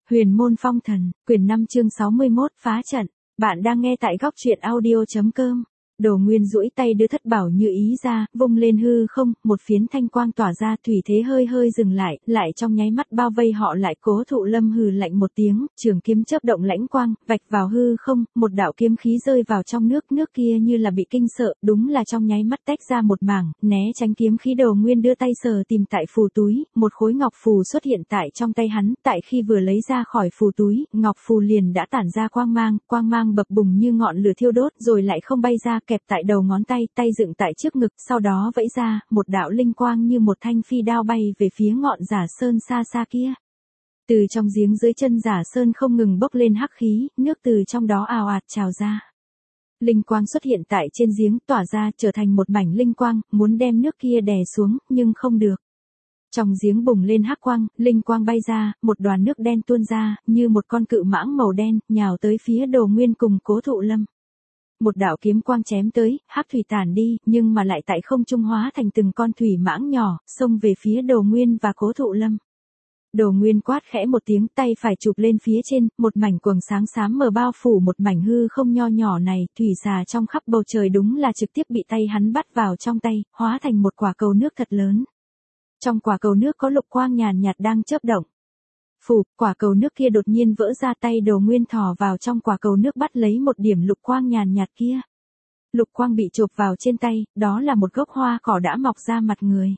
Huyền môn phong thần, quyển 5 chương 61 phá trận. Bạn đang nghe tại góc truyện audio.com. Đồ Nguyên duỗi tay đưa thất bảo như ý ra, vung lên hư không, một phiến thanh quang tỏa ra, thủy thế hơi hơi dừng lại trong nháy mắt bao vây họ lại. Cố Thụ Lâm hừ lạnh một tiếng, trường kiếm chớp động lãnh quang, vạch vào hư không, một đạo kiếm khí rơi vào trong nước kia như là bị kinh sợ, đúng là trong nháy mắt tách ra một mảng, né tránh kiếm khí. Đồ Nguyên đưa tay sờ tìm tại phù túi, một khối ngọc phù xuất hiện tại trong tay hắn, tại khi vừa lấy ra khỏi phù túi, ngọc phù liền đã tản ra quang mang bập bùng như ngọn lửa thiêu đốt, rồi lại không bay ra, kẹp tại đầu ngón tay, tay dựng tại trước ngực, sau đó vẫy ra, một đạo linh quang như một thanh phi đao bay về phía ngọn Giả Sơn xa xa kia. Từ trong giếng dưới chân Giả Sơn không ngừng bốc lên hắc khí, nước từ trong đó ào ạt trào ra. Linh quang xuất hiện tại trên giếng, tỏa ra trở thành một mảnh linh quang, muốn đem nước kia đè xuống, nhưng không được. Trong giếng bùng lên hắc quang, linh quang bay ra, một đoàn nước đen tuôn ra, như một con cự mãng màu đen, nhào tới phía Đồ Nguyên cùng Cố Thụ Lâm. Một đạo kiếm quang chém tới, hắc thủy tản đi, nhưng mà lại tại không trung hóa thành từng con thủy mãng nhỏ, xông về phía Đồ Nguyên và Cố Thụ Lâm. Đồ Nguyên quát khẽ một tiếng, tay phải chụp lên phía trên, một mảnh quầng sáng xám mờ bao phủ một mảnh hư không nho nhỏ này, thủy xà trong khắp bầu trời đúng là trực tiếp bị tay hắn bắt vào trong tay, hóa thành một quả cầu nước thật lớn. Trong quả cầu nước có lục quang nhàn nhạt đang chớp động. Phù, quả cầu nước kia đột nhiên vỡ ra, tay Đồ Nguyên thò vào trong quả cầu nước bắt lấy một điểm lục quang nhàn nhạt kia. Lục quang bị chộp vào trên tay, đó là một gốc hoa cỏ đã mọc ra mặt người.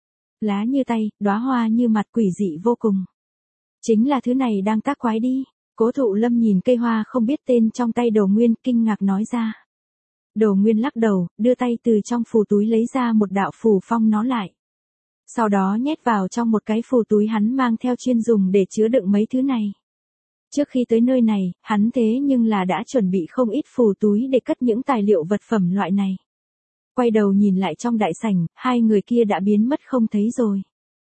Lá như tay, đóa hoa như mặt, quỷ dị vô cùng. Chính là thứ này đang tác quái đi. Cố Thụ Lâm nhìn cây hoa không biết tên trong tay Đồ Nguyên, kinh ngạc nói ra. Đồ Nguyên lắc đầu, đưa tay từ trong phù túi lấy ra một đạo phù phong nó lại. Sau đó nhét vào trong một cái phù túi hắn mang theo chuyên dùng để chứa đựng mấy thứ này. Trước khi tới nơi này, hắn thế nhưng là đã chuẩn bị không ít phù túi để cất những tài liệu vật phẩm loại này. Quay đầu nhìn lại trong đại sảnh, hai người kia đã biến mất không thấy rồi.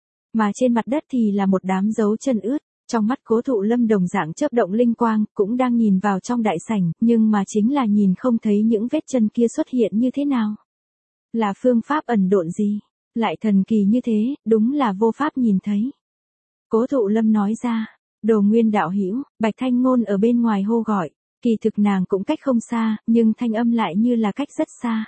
Mà trên mặt đất thì là một đám dấu chân ướt. Trong mắt Cố Thụ Lâm đồng dạng chớp động linh quang, cũng đang nhìn vào trong đại sảnh, nhưng mà chính là nhìn không thấy những vết chân kia xuất hiện như thế nào. Là phương pháp ẩn độn gì? Lại thần kỳ như thế, đúng là vô pháp nhìn thấy. Cố Thụ Lâm nói ra. Đồ Nguyên đạo hữu, Bạch Thanh Ngôn ở bên ngoài hô gọi, kỳ thực nàng cũng cách không xa, nhưng thanh âm lại như là cách rất xa.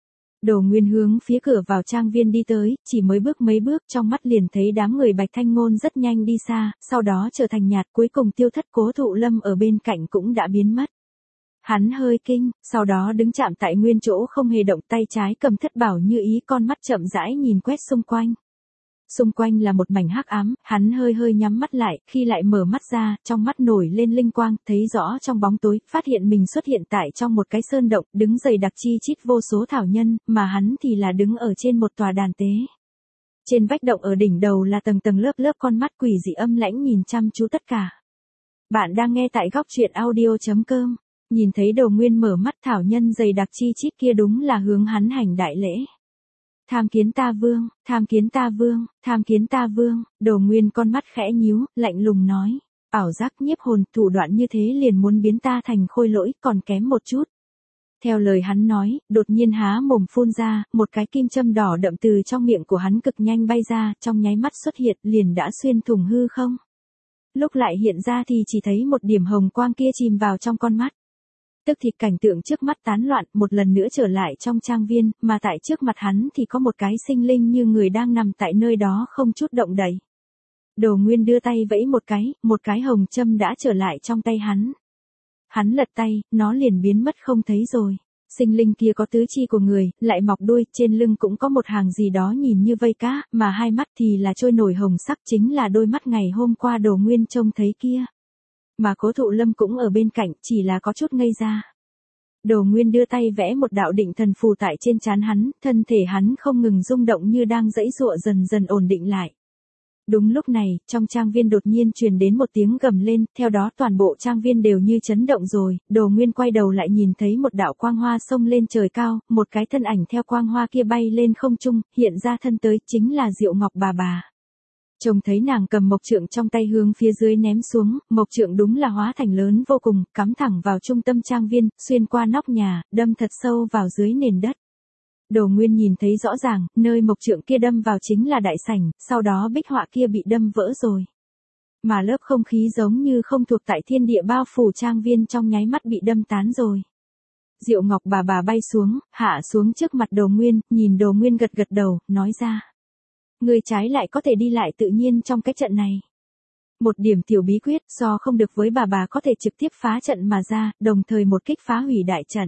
Đồ Nguyên hướng phía cửa vào trang viên đi tới, chỉ mới bước mấy bước trong mắt liền thấy đám người Bạch Thanh Ngôn rất nhanh đi xa, sau đó trở thành nhạt, cuối cùng tiêu thất. Cố Thụ Lâm ở bên cạnh cũng đã biến mất. Hắn hơi kinh, sau đó đứng chạm tại nguyên chỗ không hề động, tay trái cầm thất bảo như ý, con mắt chậm rãi nhìn quét xung quanh. Xung quanh là một mảnh hắc ám, hắn hơi nhắm mắt lại, khi lại mở mắt ra, trong mắt nổi lên linh quang, thấy rõ trong bóng tối, phát hiện mình xuất hiện tại trong một cái sơn động, đứng dày đặc chi chít vô số thảo nhân, mà hắn thì là đứng ở trên một tòa đàn tế. Trên vách động ở đỉnh đầu là tầng lớp con mắt quỷ dị âm lãnh nhìn chăm chú tất cả. Bạn đang nghe tại góc truyện audio.com. Nhìn thấy Đồ Nguyên mở mắt, thảo nhân dày đặc chi chít kia đúng là hướng hắn hành đại lễ. Tham kiến ta vương, tham kiến ta vương, tham kiến ta vương. Đồ Nguyên con mắt khẽ nhíu, lạnh lùng nói. Ảo giác nhiếp hồn, thủ đoạn như thế liền muốn biến ta thành khôi lỗi, còn kém một chút. Theo lời hắn nói, đột nhiên há mồm phun ra, một cái kim châm đỏ đậm từ trong miệng của hắn cực nhanh bay ra, trong nháy mắt xuất hiện, liền đã xuyên thủng hư không. Lúc lại hiện ra thì chỉ thấy một điểm hồng quang kia chìm vào trong con mắt. Tức thì cảnh tượng trước mắt tán loạn, một lần nữa trở lại trong trang viên, mà tại trước mặt hắn thì có một cái sinh linh như người đang nằm tại nơi đó không chút động đậy. Đồ Nguyên đưa tay vẫy một cái hồng châm đã trở lại trong tay hắn. Hắn lật tay, nó liền biến mất không thấy rồi. Sinh linh kia có tứ chi của người, lại mọc đuôi, trên lưng cũng có một hàng gì đó nhìn như vây cá, mà hai mắt thì là trôi nổi hồng sắc, chính là đôi mắt ngày hôm qua Đồ Nguyên trông thấy kia. Mà Cố Thụ Lâm cũng ở bên cạnh, chỉ là có chút ngây ra. Đồ Nguyên đưa tay vẽ một đạo định thần phù tại trên trán hắn, thân thể hắn không ngừng rung động như đang giãy giụa, dần dần ổn định lại. Đúng lúc này, trong trang viên đột nhiên truyền đến một tiếng gầm lên, theo đó toàn bộ trang viên đều như chấn động rồi. Đồ Nguyên quay đầu lại nhìn thấy một đạo quang hoa xông lên trời cao, một cái thân ảnh theo quang hoa kia bay lên không trung, hiện ra thân tới, chính là Diệu Ngọc bà. Trông thấy nàng cầm mộc trượng trong tay hướng phía dưới ném xuống, mộc trượng đúng là hóa thành lớn vô cùng, cắm thẳng vào trung tâm trang viên, xuyên qua nóc nhà, đâm thật sâu vào dưới nền đất. Đồ Nguyên nhìn thấy rõ ràng, nơi mộc trượng kia đâm vào chính là đại sảnh, sau đó bích họa kia bị đâm vỡ rồi. Mà lớp không khí giống như không thuộc tại thiên địa bao phủ trang viên trong nháy mắt bị đâm tán rồi. Diệu Ngọc bà bay xuống, hạ xuống trước mặt Đồ Nguyên, nhìn Đồ Nguyên gật gật đầu, nói ra. Người trái lại có thể đi lại tự nhiên trong cái trận này. Một điểm tiểu bí quyết do không được với bà có thể trực tiếp phá trận mà ra, đồng thời một kích phá hủy đại trận.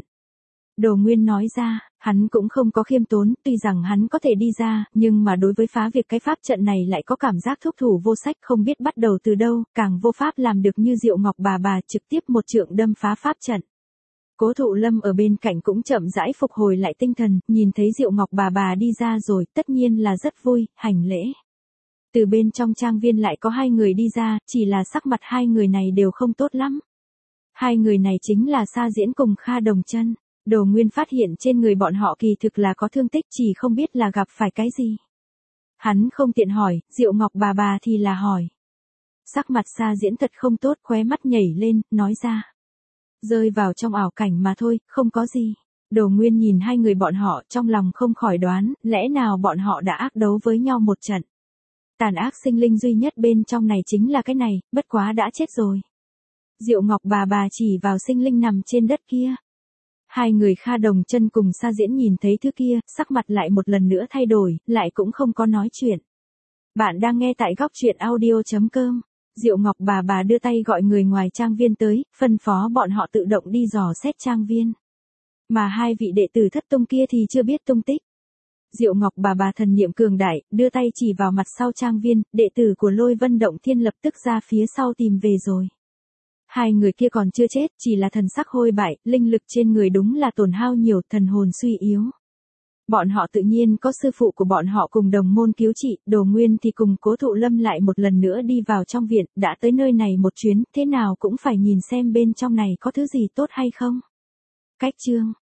Đồ Nguyên nói ra, hắn cũng không có khiêm tốn, tuy rằng hắn có thể đi ra, nhưng mà đối với phá việc cái pháp trận này lại có cảm giác thúc thủ vô sách, không biết bắt đầu từ đâu, càng vô pháp làm được như Diệu Ngọc bà trực tiếp một trượng đâm phá pháp trận. Cố Thụ Lâm ở bên cạnh cũng chậm rãi phục hồi lại tinh thần, nhìn thấy Diệu Ngọc bà đi ra rồi, tất nhiên là rất vui, hành lễ. Từ bên trong trang viên lại có hai người đi ra, chỉ là sắc mặt hai người này đều không tốt lắm. Hai người này chính là Sa Diễn cùng Kha Đồng Chân. Đồ Nguyên phát hiện trên người bọn họ kỳ thực là có thương tích, chỉ không biết là gặp phải cái gì. Hắn không tiện hỏi, Diệu Ngọc bà thì là hỏi. Sắc mặt Sa Diễn thật không tốt, khóe mắt nhảy lên, nói ra. Rơi vào trong ảo cảnh mà thôi, không có gì. Đồ Nguyên nhìn hai người bọn họ, trong lòng không khỏi đoán, lẽ nào bọn họ đã ác đấu với nhau một trận. Tàn ác sinh linh duy nhất bên trong này chính là cái này, bất quá đã chết rồi. Diệu Ngọc bà chỉ vào sinh linh nằm trên đất kia. Hai người Kha Đồng Chân cùng Sa Diễn nhìn thấy thứ kia, sắc mặt lại một lần nữa thay đổi, lại cũng không có nói chuyện. Bạn đang nghe tại góc truyện audio.com. Diệu Ngọc bà đưa tay gọi người ngoài trang viên tới, phân phó bọn họ tự động đi dò xét trang viên. Mà hai vị đệ tử Thất Tông kia thì chưa biết tung tích. Diệu Ngọc bà thần niệm cường đại, đưa tay chỉ vào mặt sau trang viên, đệ tử của Lôi Vân Động Thiên lập tức ra phía sau tìm về rồi. Hai người kia còn chưa chết, chỉ là thần sắc hôi bại, linh lực trên người đúng là tổn hao nhiều, thần hồn suy yếu. Bọn họ tự nhiên có sư phụ của bọn họ cùng đồng môn cứu trị, Đồ Nguyên thì cùng Cố Thụ Lâm lại một lần nữa đi vào trong viện, đã tới nơi này một chuyến, thế nào cũng phải nhìn xem bên trong này có thứ gì tốt hay không. Cách chương